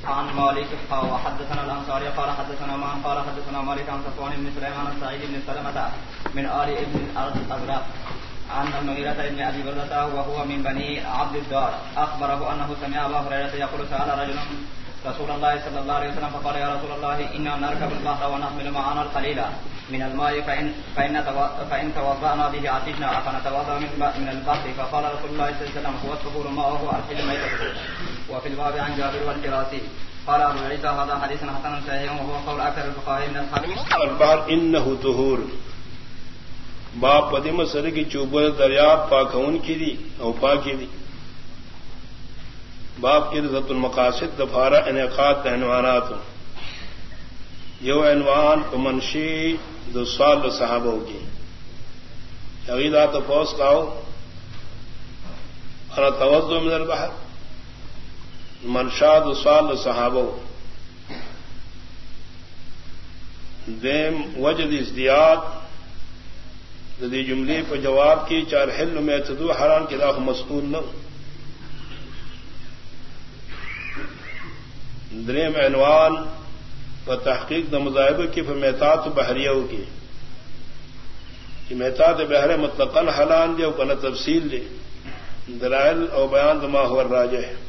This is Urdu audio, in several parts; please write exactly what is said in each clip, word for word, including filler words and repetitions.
عن مالك قال وحدثنا الأنصاري قال حدثنا معن قال حدثنا مالك عن صفوان بن سليمان السعيد بن سلمة من آل ابن الأزرق عن المغيرة بن أبي بردة وهو من بني عبد الدار أخبره أنه سمع أبا هريرة يقول سأل رجل رسول الله صلى الله عليه وسلم فقال يا رسول الله إنا نركب البحر ونحمل معنا القليل من الماء فإن, فإن, فإن توضأنا به عطشنا فنتوضأ من البحر فقال رسول الله صلى الله عليه وسلم هو الطهور ماؤه أرحل ميتته. وفي الباب عن جابر والفراسي قال أبو عيسى هذا حديث حسن صحيح وهو قول أكثر الفقهاء من أصحاب البحر إنه طهور باپ پدیم سر کی چوبر دریاب پاکون کی دی او پاکی دی باپ کی رضت المقاصد دفارہ انعقاد عنوانات یو عنوان منشی دو سال صحابہ کی عقیدہ تفوس کاؤ انا توضع من البحر منشا دو سال صحابہ دیم وجد ازدیاد دی جملے پر جواب کی چار حل میں تدو حرام کی راہ مسکون نہ دریم عنوان پر تحقیق د مذاہب کی فمیتات بحریوں کی کہ میتات بحر مطلقاً حلال دے اور تفصیل دے دلائل اور بیان دما ہو راجہ ہے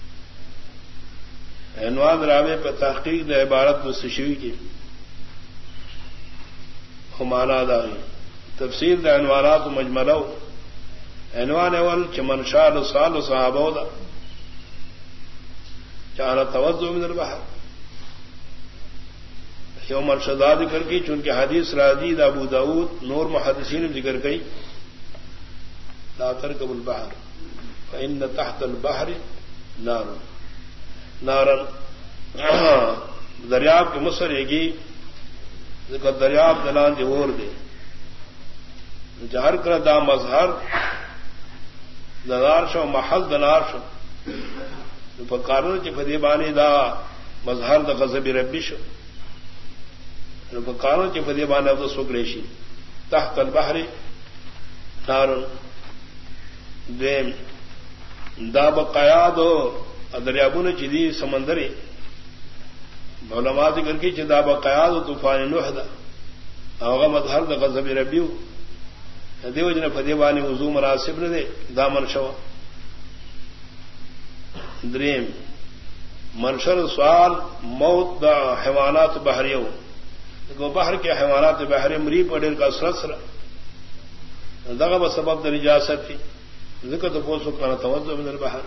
عنوان راوے پر تحقیق د عبارت مستشوی کی ہمانا داغی تفسیر دا عنوانات مجملو عنوان اول چمن شاہ سال صحابہ دا چاہنا توضع من البحر یوم مرشدہ ذکر کی چونکہ حدیث راضی ابو داود نور محدثین ذکر گئی لا ترکب البحر فإن تحت البحر نار نارن دریاب کے مصر گی ذکر دریاب دلان دی اور دے جہر کر دا مظہر دنار شو محل دنار شو پکارن چی فدی بانی دا مظہر دا غضب ربی شو پکارن چی فدی بانی دا سکریشی تحت البحر نار دیم دا بقیاد دریابون چی دی سمندری علماء ذکر کی چی دا بقیاد طوفان نوح دا اوغا مظہر دا غضب ربیو دیو جن فدیوانی وضو مناسب نہ دے دامن شو دریم منشر سوال موت دا حیوانات بحریو کو بحر کے حیوانات بحری مری پڑیر کا سرسر دغه سبب د نجاست تھی ذکر تو پوسو کنا توضع من البحر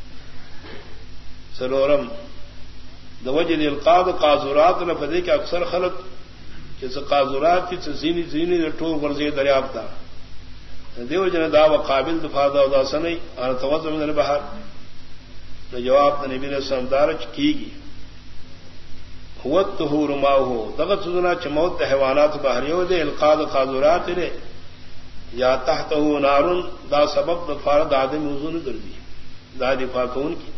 سرورم دوجل القاب قاذورات لفدی کے اکثر خلق جیسے قاذورات کی زینی زینی ٹور ورزی دریافت تھا دیو جن دا و قابل دفادا ادا سنئی اور توضع من البحر جواب نبی نے سمدارچ کی گی هو الطهور ما هو دغت سنا چموت حیوانات بحریو دے القاد قاذورات نے یا تحته نار دا سبب فرد آدم وضو نہ کر دی دا دفاع کون کی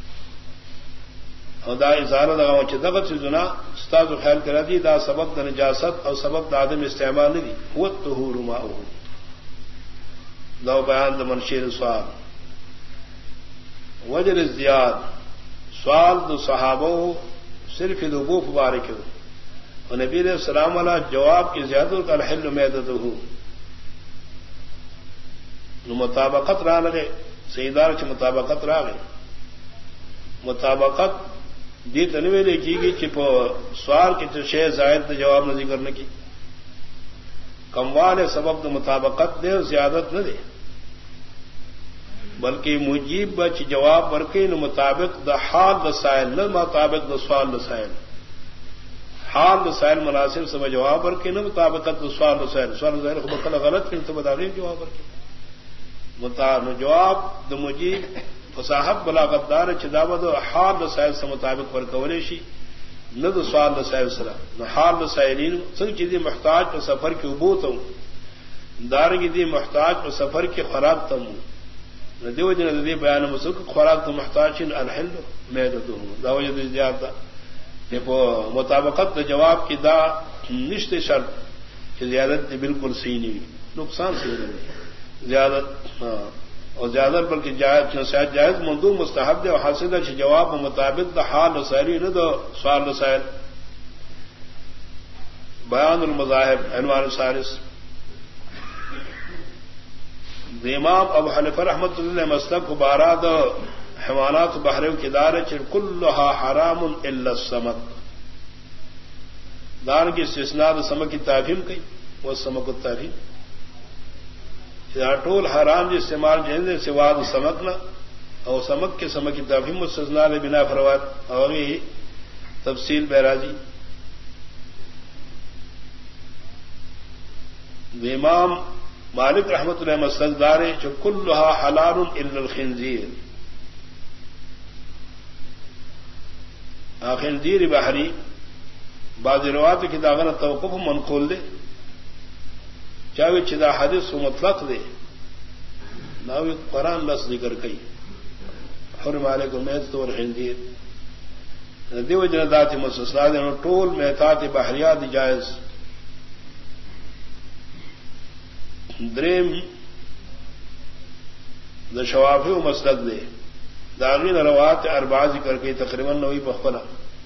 اور دا اظہار لگا چ دغت سنا استاد خیال کرا دی دا سبب د نجاست اور سبب د آدم استعمال نہیں دی هو الطهور ما هو دو بیان د منشیر سوال وجر ازدیاد سوال دو صحابہ صرف دو مبارک اور نبی علیہ السلام علیہ جواب کی زیادہ کا الحل میدتہ مطابقت را لگے سیدار چ مطابقت را گئے مطابقت دی تنوی لکھی گئی چپ سوال کی شے زائد جواب نہ ذکر نہ کی کموال سبب د مطابقت دے زیادت نہ دے بلکہ مجیب بچ جواب ورکے نو مطابق د حال د سائل نہ مطابق د سوال د سائل حال د سائل مناسب سے جواب ورکے نہ مطابقت د سوال د سائل سوال ظاہر خود کلا غلط نہیں تو بتاغیر جواب ورکے مطابق جواب د مجیب فصاحت بلاغت دار چداوت حال د سائل سے مطابق ورکولے شی نہ د سوال د سائل سرا نہ حال د سائلین سن چیزیں محتاج پر سفر کی عبوت ہوں دارگی دی محتاج پر سفر کی خوراک تم دیو جن دی بیان مسک خوراک تو محتاج الحل میدتو دا وجد زیادہ دیپو مطابقت دا جواب کی دا نشت شرط کہ زیادت بالکل صحیح نہیں نقصان سے زیادت اور زیادہ بلکہ جائز جائز مندوب مستحب دے اور حاصل ہے جواب مطابق دا حال رسائلی نہ دو سوال رسائل بیان المذاہب عنوان الثالث امام ابو حنیفہ رحمۃ اللہ مسلک باراد حیوانات بحریوں کی دار کلھا حرام الا السمک دان کی استثناء سمک کی تعفیم کی وہ سمک التعفیم ٹول حرام جی استعمال جیسے سواد سمک نہ اور سمک کے سمک کی تعفیم مستثناء بنا فروات اور تفصیل بیراجی امام مالک رحمت اللہ مسلدار جو کلھا حلال الا الخنزیر خنزیر بحری بعض روایت کی داغنا توقف منقول دے چاہے چدا حدیث مطلق دے ناوی قرآن لفظ ذکر کئی حرم علیکم میت اور خنزیر دیو جنات مستثنا دے ٹول میتات بحریات جائز دریم دا شوافی و مسلک دے داغین روایت اربعہ ذکر کئی تقریباً نوی پخپلا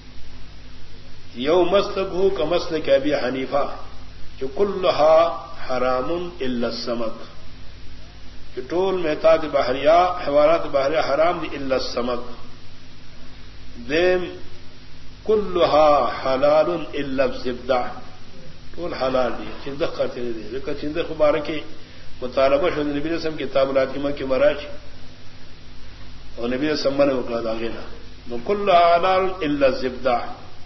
یو مسلک ہو کا مسلک ابی حنیفہ جو کلھا حرام الا السمک کہ ٹول میتات بحریہ حیوانات بحریہ حرام دی الا السمک دیم کلھا حلال الا الزبدہ ٹول حلال دی چندخ کرتے نہیں دے لیکن چندخ مبارکی مطالبہ شد نبی علیہ السلام کتاب الحکمہ کی مراج اور نبی علیہ السلام نے وکلا داغینا کلھا حلال الا الزبدہ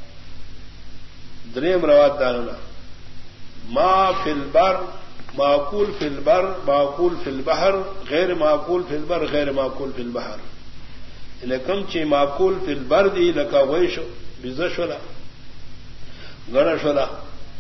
دریم روات داغنا ما فی البر معقول فی البر معقول فی البحر غیر معقول فی البر غیر معقول فی البحر انہیں کم چی معقول فی البر دی لکا ویشو بزشولا گنشولا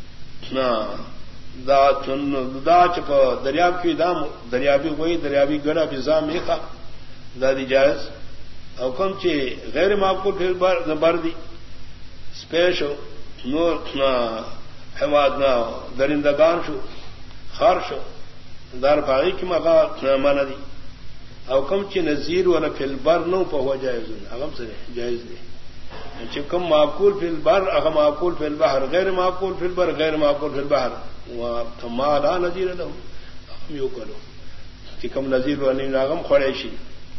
دا چن دا چپ دریاب کی دام دریابی وہی دریابی گڑا بزام میخا دا دی جائز او کم چی غیر معقول فی البر بر دی سپیشو نور حیوانات نہ درندگان شو خار شو دار پاگی کی مقا مانا دی او کم چی نظیر والا فی البر نو پا ہوا جائز اغم سے جائز دے چی کم معقول فی البر اغم معقول فی البحر غیر معقول فی البر غیر معقول فی البحر ما لا نظیر لہو اغم یو کرو چی کم نظیر والا اغم خوڑیشی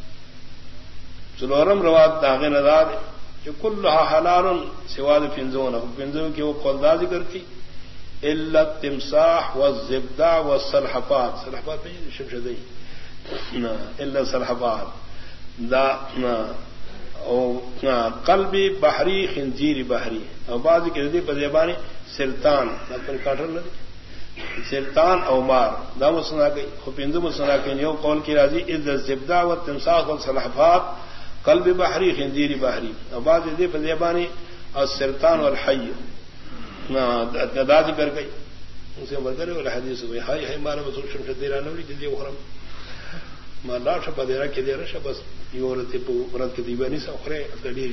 سلورم روات داغی ندار جو کلھا حلال سواد فنزون فنزون کی وہ قلدا ذکر کی الا التمساح والزبدہ والسلحفات سلحفات پہ شمشدی الا السلحفات دا قلبی بحری خنزیر بحری اور بعض کی ردی پر زبانی سلطان کاٹر لگی سلطان او مار دا مسنا گئی خپندو مسنا گئی یو قول کی راضی الا الزبدہ والتمساح والسلحفات قلب بحری خنزیر بحری آباد دے فضیبانی اور سرطان اور حی ادا ذکر گئی اسے مرکر والا حدیث ہوئی ہائی ہے مارا بس شمشد دیرا نوری جلدی اخرم مالا شپا دیرا کے دیرا شبس یہ عورت عورت کے دیوانی سے اخرے گڑی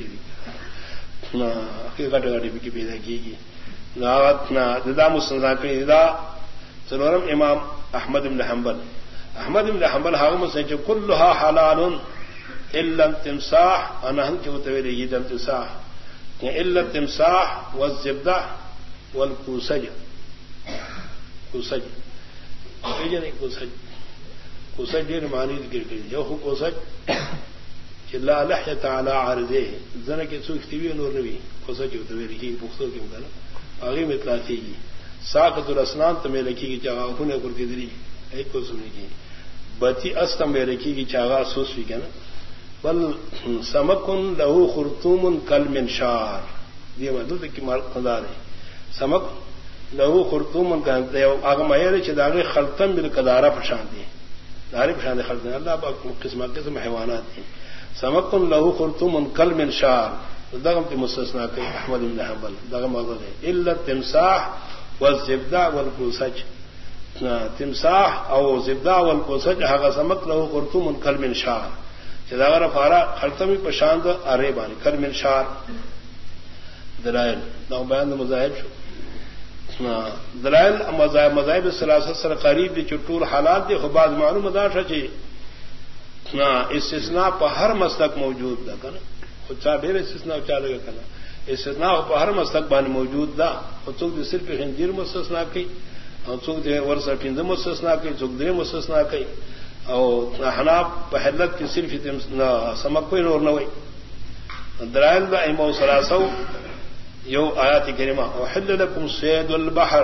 گاٹا گاٹی بھی کی پیدا کی گی ددا مسلم دا سنورم امام احمد بن حنبل احمد بن حنبل حاغم سے جو کلھا حلال الا التمساح انا ہم کے متویلی یہ تمساح الا التمساح والزبدہ والکوسج کوسج یہ نہیں کوسج کوسج یہ معنی ذکر کی جو ہو کوسج کہ لا لحیۃ علی عارضہ زنا کے سوکھتی ہوئی نور نبی کوسج متویلی کی بختوں کے مدن آگے میں اطلاع کی گی ساقط الاسنان تمہیں رکھی گی چاہا ہونے پر کدری ایک کو سنی کی بتی استم میں رکھی گی چاہا سوس بھی کیا نا بل سمکن لہو خرطوم کل منشار یہ مدد کی مدار ہے سمک لہو خرطوم کا آگم آئے چداغے خلطم بل قدارہ پرشان دی دارے پرشان خلطم اللہ پاک قسم قسم حیوانات ہیں سمکن لہو خرطوم کل منشار دغم کی مستثنا کہ احمد بن حنبل دغم مغرد ہے الا التمساح والزبدہ والکوسج تمساح او زبدہ والکوسج ہاگا سمک لہو خرطوم کل منشار چداغر فارا خلطمی پشاند ارے بانی کل منشار دلائل نو بیان مذاہب شو دلائل مذاہب مذاہب الثلاثہ سر قریب دی چٹور حالات دی خباز معلوم داشا چی نا استثناء پر ہر مسلک موجود دا کنا خود چاہ ڈھیر استثناء چالے گا کنا استثناء پر ہر مسلک بان موجود دا اور چوک دے صرف خنزیر مستثناء کی اور چوک دے ورثہ پنجہ مستثناء کی چوک دے مستثناء کی اور حناف پہلت کی صرف سمک کوئی نور نہ ہوئی درائل دا ایمو سلاسو یو آیات کریمہ وحل لکم سید البحر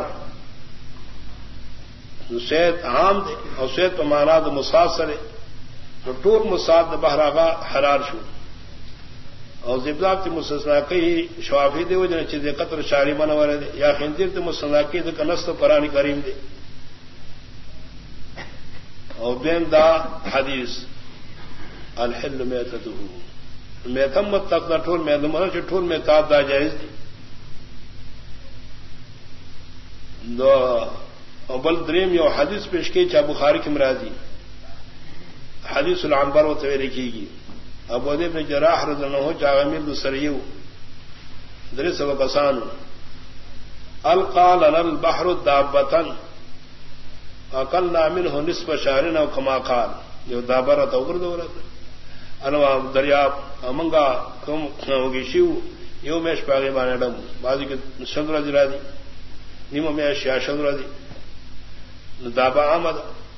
سید عام دے اور سید پر مانا دا مساثر ہے تو ٹور مساد دا بحر آغا حرار شو اور زبداب تی مستثناء کی شوافی دے وجہ چیزے قطر شاری بنا والے دے یا خنزیر تی مستثناء کی دا کنست قرآن کریم دے اور بین دا حدیث الحل میتتو میتم متق دا ٹھول میتم مطلب چی ٹھول میتاب دا جائز دی دو اور بل دریم یو حدیث پیش کی چاہ بخاری کی مرادی حدیث العنبر و توی لکھی گی ابو ابن بن جراح رضی اللہ عنہ چاہ غمیر دو سریو درس و قسان القا لنا البحر دابتن اقلنا منه نصف شهرنا وكما قال جو دابرہ توبر دورت انوا دریاب امنگا کم ہوگی شیو یو میش پاگے بانے ڈم بازی کے شندرہ جرا دی نیمو میش یا شندرہ دی دابا آمد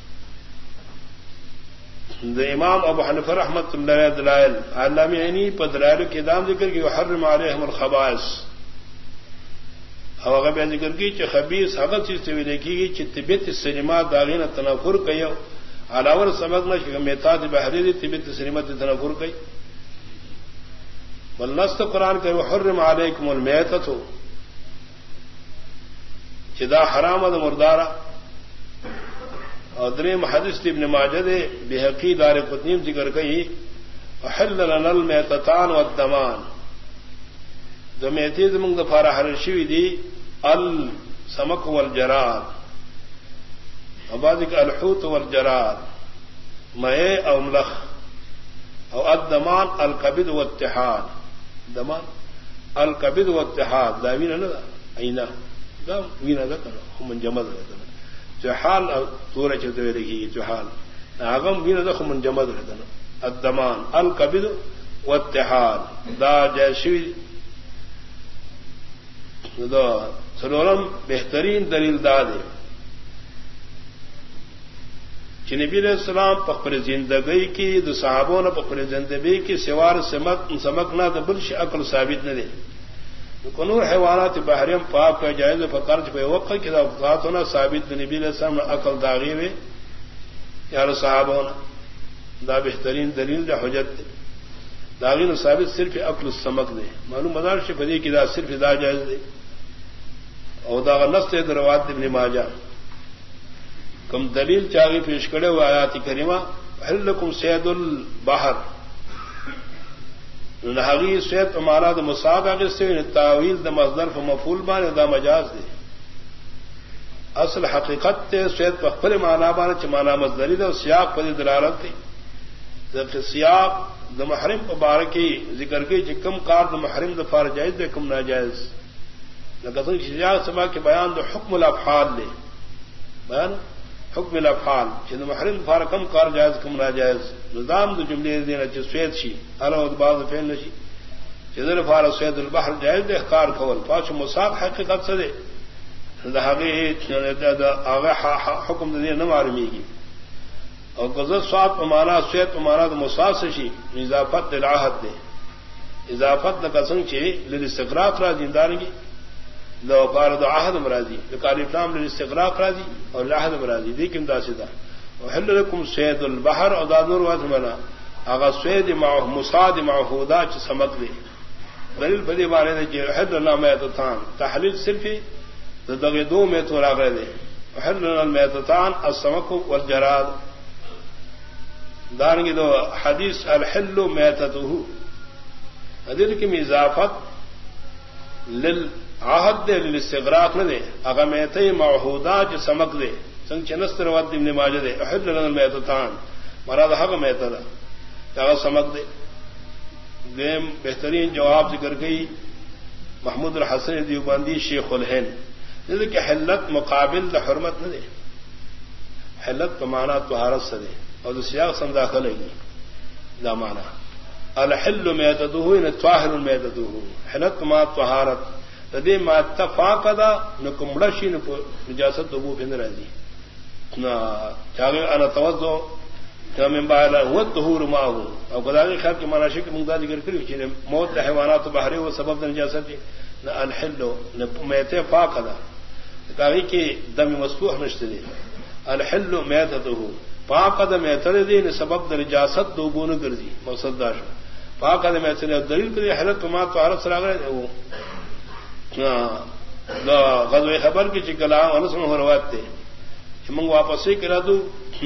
دا امام ابو حنیفہ رحمت اللہ علیہ دلائل علامہ عینی پر دلائل کے دام ذکر کی یحرم علیہم الخبائث او هغه ذکر کی چې خبيث هغه چیز ته ویل کیږي چې طبيعت السینما داغینه تنافر کوي علاوه سبق نشي میتاد بحری دی طبيعت السینما ته تنافر کوي ولنست قران کوي وحرم علیکم المیتۃ چې دا حرام ده مردارا اور دریم حدیث ابن ماجہ دے بہقی دار قطنیم ذکر کئی وحل لنا المیتتان والدمان دو میتی زمانگ دفارہ حرشوی دی السمک والجراد وبعضی کا الحوت والجراد مئے او ملخ او الدمان القبض والاتحاد دمان القبض والاتحاد دا وینا ندا اینا دا وینا دا کنا من جمد رہتا جحال تورا چلتے لگی جحال آغم وینا دا من جمد رہتا الدمان القبض والاتحاد دا جیشوی دا سلورم بہترین دلیل دادے کہ نبی علیہ السلام پخر زندگی کی دو صحابوں نے پخر زندگی کی سوار سمک سمکنا تو بلش عقل ثابت نہ دے کنور حیوانات بحریم پاک کا جائز فقرج پہ وقت کی اوقات ہونا ثابت نبی علیہ السلام نے عقل داغی ہوئے یار صحابوں نے دا بہترین دلیل دا حجت داغی نے ثابت صرف عقل السمک دے معلوم مدار سے بدی کی دا صرف دا جائز دے اور دا نص دروات ابن ماجہ کم دلیل چاغی پیش کرے وہ آیات کریمہ حل لکم سید البحر نہاغی سید امارا دا مصاب آگے سے تعویل دا مصدر فمفعول بانے دا مجاز دے اصل حقیقت تے سید پخپل مانا بانے چ مانا مصدری دا سیاق پدی دلالت تے سیاق دا محرم مبارکی ذکر کی کہ کم کار دا محرم دا فار جائز دے کم ناجائز لکن سیاق سما کے بیان دا حکم الافعال لے بیان حکم الافعال کہ دا محرم فار کم کار جائز کم ناجائز نظام دا جملے دینا چ سوید شی علاوہ بعض فعل نشی جدر فار سید البحر جائز دے اخکار کول پاچ مصاب حقیقت سے دے دا آغا حکم دا دے نہ معلومی گی اور غزت سواد پمانا سوید پمانا تو مساس شی اضافت للعہد دے اضافت نہ قسم چی للاستغراق را دیندارگی لو قال دو عہد مرادی لقال اسلام للاستغراق را دی اور العہد مرادی لیکن دا سدا وحل لكم سید البحر اور دادور واسط منا اغا سید مع مصاد معهودا چ سمت لے دلیل بدی بارے دے کہ حل لنا میتتان تحلیل صرف دغه دو میں تو راغے دے وحل لنا المیتتان السمك والجراد دارنگی دو حدیث الحل میتته حدیث کی اضافت للعہد دے للاستغراق نہ دے اگر میتے معہودہ جو سمک دے سنگ چنستر وقت ابن ماجہ دے احل لنا المیتتان مراد حق میتہ دا اگر سمک دے دیم بہترین جواب ذکر گئی محمود الحسن دیوبندی شیخ الہند جیسے کہ حلت مقابل دا حرمت نہ دے حلت پمانا طہارت سے دے اور سیاق سم داخل ہے دا معنی الحل میتته ان طاهر میتته حلت ما طهارت تدی ما اتفاق دا نکمڑشی نجاست ابو بن راضی نا چاغ انا توضو من بعد هو الطهور ما هو او قداغی خیر کی مناشق مقدار ذکر کری کہ موت حیوانات بحری و سبب نجاست نہ الحل میت فاق دا کاغی کی دم مسفوح نشتے الحل میتته پاک دا میتر دی نے سبب نجاست دو بون گردی مقصد داش پاک دا میتر دلیل پر حلت ما تو عرف سراغ وہ غزوہ خبر کی چکلا انس میں روایت تھے کہ منگ واپس ہی کرا دو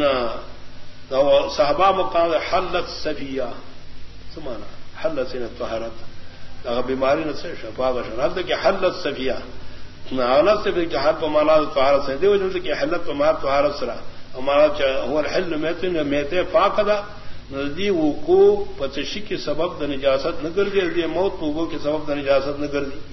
صحابہ مقام حلت صفیہ سمانا حلت سے طہارت اگر بیماری نہ سے شفا بشرات کہ حلت صفیہ حالت سے پھر کہ حد پہ مانا طہارت سے دیو جن سے کہ حلت پہ مار طہارت سرا ہمارا هو الحل میت میت پاک دا ندی وقوع پتشی کی سبب د نجاست نہ کر دی دی موت وقوع کے سبب د نجاست نہ کر دی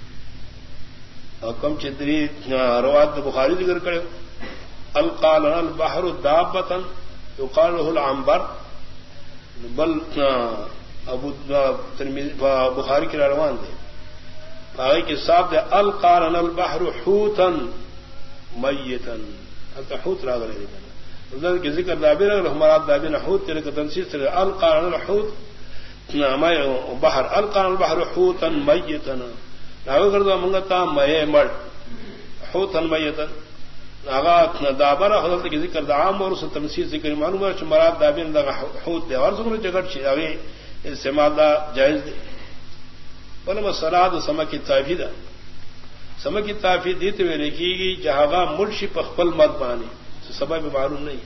حکم چتری روایت بخاری ذکر کرے القال البحر دابتا يقال له العنبر بل ابو ترمذی بخاری کی روان دے پائی کے صاحب دے القال البحر حوتا میتا انت حوت راغ رہے ہیں ذکر کے ذکر دابر ہمارا دابر حوت تیرے کا تنسیص سے القان الحوت ما بحر القان البحر حوتا میتا راغ کر دو منگتا مے مر حوتا میتا اغا دابر حضرت کے ذکر عام اور اس تنسیص ذکر معلوم ہے مراد دابر دا حوت دے اور سن جگہ چھ اگے استعمال دا جائز دے بلما سراد سما کی تعفیدہ سما کی تعفید دیتے ہوئے لکھی گی جہاں مرشی پخپل مت بانے سبب معلوم نہیں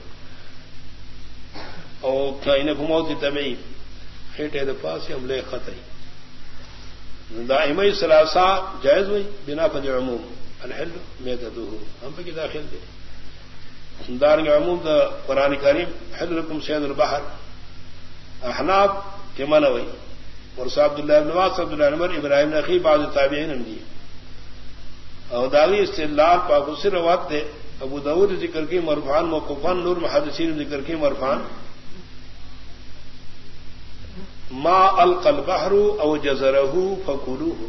اور انہیں گھماؤ دیتا میں خیٹے دے پاس ہم لے خطری دائمہ سلاسا جائز ہوئی بنا فد عموم الحل میتدو ہم پہ کی داخل دے دار کے عموم دا قرآن کریم حل لکم سید البحر احناب کے منع ہوئی اور صاحب عبداللہ بن عباس عبداللہ عمر ابراہیم نقی بعض تابعین ہم دی اور داغی استدلال پاکوسی روات دے ابو داود ذکر کی مرفان موقوفان نور محدثین ذکر کی مرفان ما القى البحر او جزره فكلوه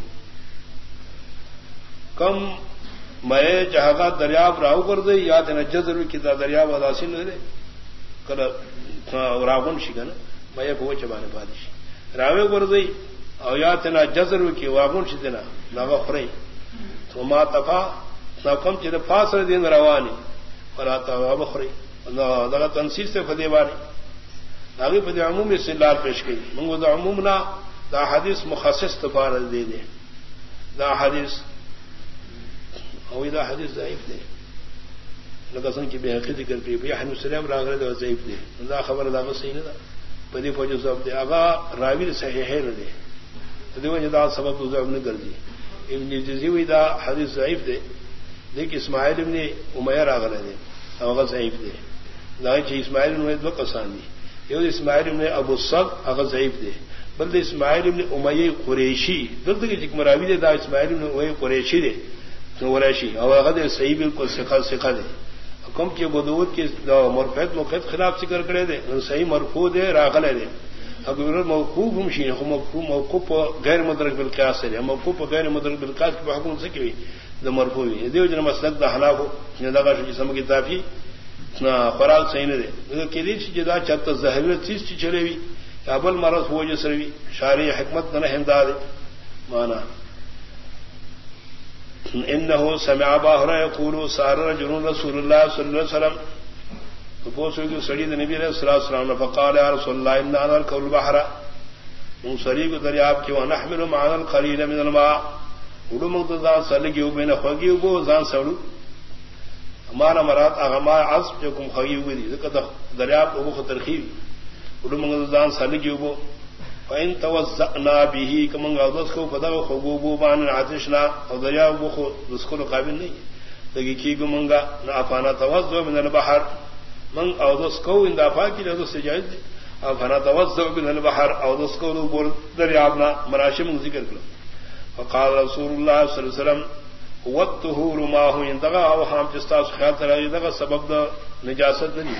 کم میں جہاں دریاب راو کر دے یا تے جزر کی دریاب اداسین دے کلا راون شگن میں بو چبانے بادش راو کر دے او یا تے جزر کی واون شدنا لا خری تو ما تفا کم چیز فاصل دین روانی فلا بخری دا تنسیص سے فدیوانی آگے فدی عموم استدلال پیش کی منگو دا عمومنا دا حدیث مخصص تفار دے دے دا حدیث اوی دا حدیث ضعیف دے لگسن کی بے حقیقی ذکر کی بے حنو سلیم راغرے دا ضعیف دے دا خبر دا صحیح نہ دا پدی فوجو ضعف دے آگا راوی صحیح نہ دے دیو دا سبب تو ضعف نہ کر دی ابن جزیوی دا حدیث ضعیف دے دیکھ اسماعیل ابن امیہ راغلے دے اغا ضعیف دے داچ اسماعیل ابن دو کسان دی یہ اسماعیل ابن ابو الصد اغا ضعیف دے بل دے اسماعیل ابن امیہ قریشی دلتے کہ جک مراوی دے دا اسماعیل ابن امیہ قریشی دے قریشی او اغا دے صحیح بالکل ثقہ ثقہ دے کم کی بدوت کی مرفعت موقعت خلاف ذکر کرے دے صحیح مرفوع دے راغلے دے اگر موقوف ہم شیء موقوف موقوف غیر مدرک بالقیاس ہے موقوف غیر مدرک بالقیاس کی حکم سے کی دا مرفوع ہے دیو جن مسلک دا حلاف نے دا جسم کی تعفی خوراک صحیح نہ دے کہ دی جدا چت ظاہر چیز چلے وی ابل مرض ہو جسروی شارع حکمت نہ ہندا دے مانا انه سمع ابا هريره يقول سار رجل رسول الله صلى الله عليه وسلم فوسو کی سڑی نبی علیہ الصلوۃ والسلام نے فقال يا رسول الله ان انا القول البحر من سریق دریاب کی ونحمل معنا القليل من الماء اڑو مقتضا سلگیو بین خوگیو بو زان سڑو ہمارا مراد اغما عصب جو کم خوگیو دی ذکر دریاب ابو خطرخی اڑو مقتضا سلگیو بو فإن توزعنا به كمن غضس کو فدا خوبو بان عاتشنا او دریاب بو خو دسکو قابل نہیں لگی کی گمنگا نہ افانا توزع من البحر من او دس کو اندافا کی جو سجائز افانا توزع من البحر او دس کو بول دریابنا مراشم ذکر کرو فقال رسول الله صلی اللہ علیہ وسلم هو الطهور ما هو ينتغى او حام جستاس خیال ترا دغه سبب د نجاست نہیں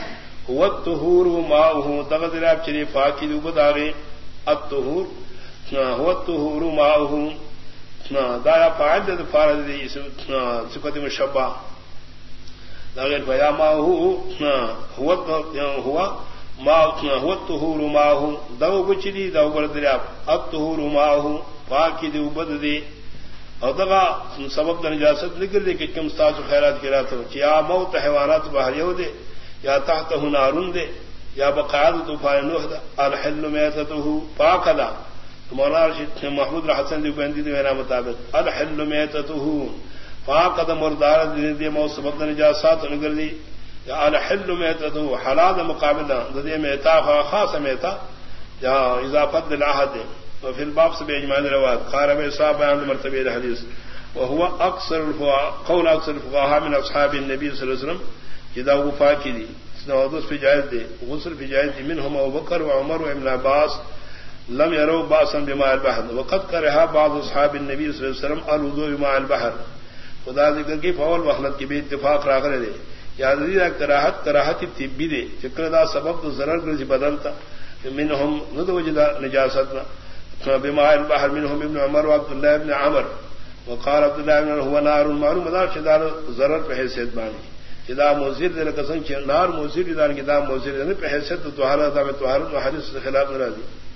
هو الطهور ماؤه دغدراب چری پاکی دو بداغی الطهور هو الطهور ماؤه دایا فاعل دے فارد دی صفت مشبہ داغیر فیا ماؤه هو هو ما هو الطهور ماؤه دو بچری دو بدراب الطهور ماؤه پاکی دو بد دی اور دغا سبب نجاست نکل دے کہ کم ساز خیرات کی رات ہو یا موت حیوانات باہر دے یا تحت نارن دے یا بقاعد طوفان نوح دا الحل میتته پاکلا مولانا محمود حسن دی بندی دی میرا مطابق الحل میتته پاکد مردار دی موت سبب نجاست نکل دی یا الحل میتته حلال مقابلہ دی میتا خاص میتا یا اضافت للعہد وفي الباب سے باجماع روایت قال ابي صاحب عند مرتبه الحديث وهو اكثر الفقهاء قول اكثر الفقهاء من اصحاب النبي صلى الله عليه وسلم اذا وفا کی سنودس في جائز دے غسل في جائز منهم ابو بکر وعمر وابن عباس لم يروا باسا بماء البحر وقد كره بعض اصحاب النبي صلى الله عليه وسلم الوضوء بماء البحر خدا ذکر کی فول وحلت کی بھی اتفاق راغلے دے یا ذرا کراہت کراہت طبی دے فکر دا سبب تو ضرر گرز بدلتا منهم ندوجد نجاست بماء البحر منهم ابن عمر وعبد الله ابن عمر وقال عبد الله ابن هو نار معلوم مدار شدار ضرر په حیثیت باندې جدا مزید دل قسم چې نار مزید دان کې دا مزید نه په حیثیت طهارت دا طهارت او حدیث خلاف ناراضي